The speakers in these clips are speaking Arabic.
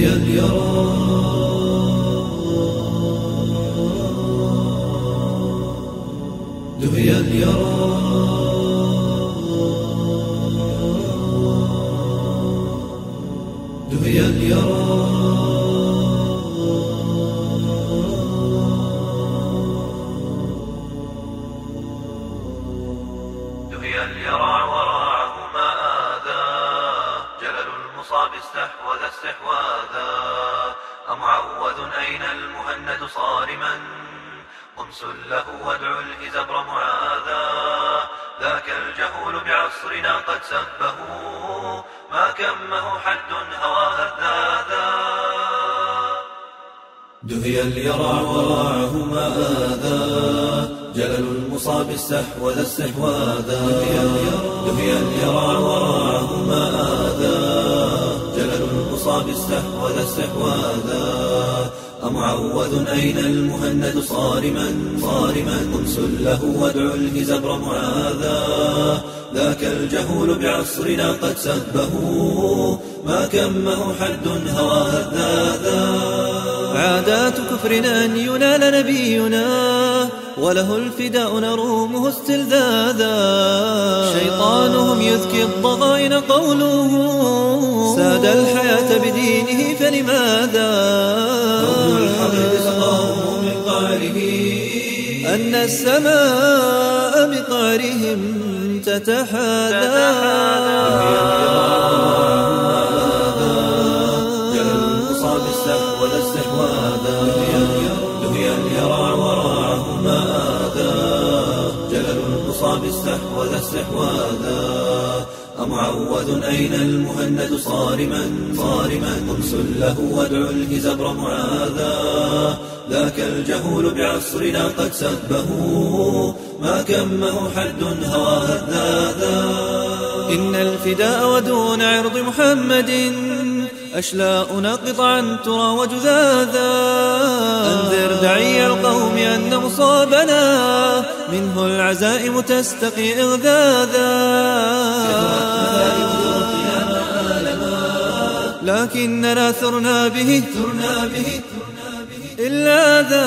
دهي اليرى دهي اليرى دهي اليرى وراعه ما آذى جلل المصاب استحوذ استحواذا أمعوذ أين المهند صارما أمس له وادعو الهزبر معاذا ذاك الجهول بعصرنا قد سبه ما كمه حد هوى هذاذا دهي اليرع وراعه ما آذى جلل المصاب استحوذ استحواذا دهي اليرع وراعه ما آذى جلل المصاب استحوذ استحواذا أمعوذ أين المهند صارما أنس له وادعو الهزبر معاذا ذاك الجهول بعصرنا قد سبه ما كمه حد هوى هذاذا عادات كفرنا أن ينال نبينا وله الفداء نرومه استلذاذا شيطانهم يذكي الضغائن قوله ساد الحياة بدينه فلماذا كون الحضر سقاه من قعره أن السماء بقعرهم تتحاذى دهي اليرع وراعه ما آذى جلل المصاب استحوذ استحواذا أمعوذ أين المهند صارما أمس له وادعو الهزبر معاذا ذاك الجهول بعصرنا قد سبه ما كمه حد هوى هذاذا إن الفداء ودون عرض محمد أشلاؤنا قطعا ترى وجذاذا أنذر دعي القوم أن مصابنا منه العزائم تستقي إغذاذا لكننا ثرنا به إلا ذا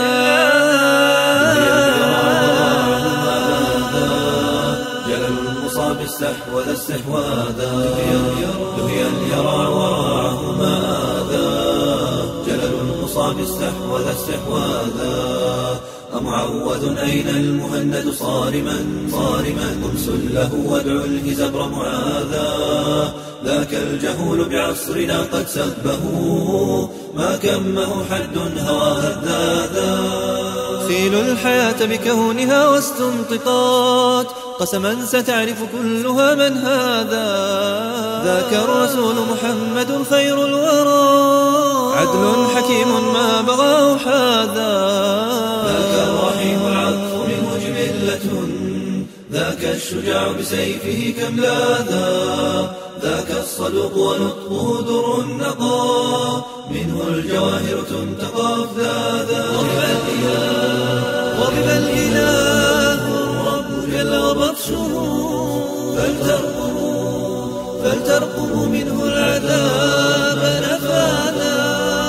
استحوذ استحواذا دهي اليرع وراعه ما آذى جلل المصاب استحوذ استحواذا أمعوذ أين المهند صارما أمس له وادعو الهزبر معاذا ذاك الجهول بعصرنا قد سبه ما كمه حد هوى هذاذا خيل الحياة بكونها واستنطقات قسما ستعرف كلها من هذا ذاك الرسول محمد خير الورى عدل حكيم ما بغاه حاذا ذاك الرحيم العطف منه جبلة ذاك الشجاع بسيفه كم لاذا ذاك الصدوق ونطقه در النقى منه الجواهر تنتقى أفذاذا غضب الإله الرب جل وبطشه فلترقبوا منه العذاب نفاذا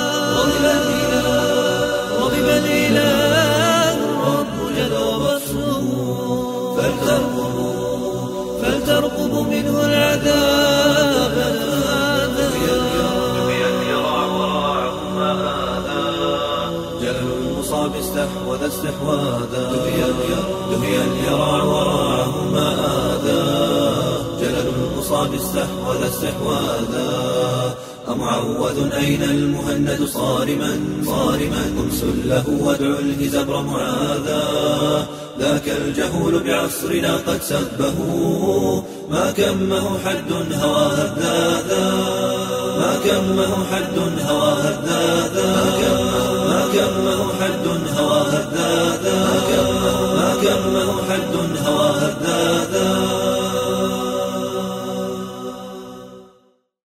غضب الإله الرب جل وبطشه فلترقبوا منه العذاب نفاذا دهي اليرع وراعه ما آذى جلل المصاب استحوذ استحواذا دهي اليرع وراعه ما آذى جلل المصاب استحوذ استحواذا أمعوذ أين المهند صارما أمس له وادعو الهزبر معاذا ذاك الجهول بعصرنا قد سبه ما كمه حد هوى هذاذا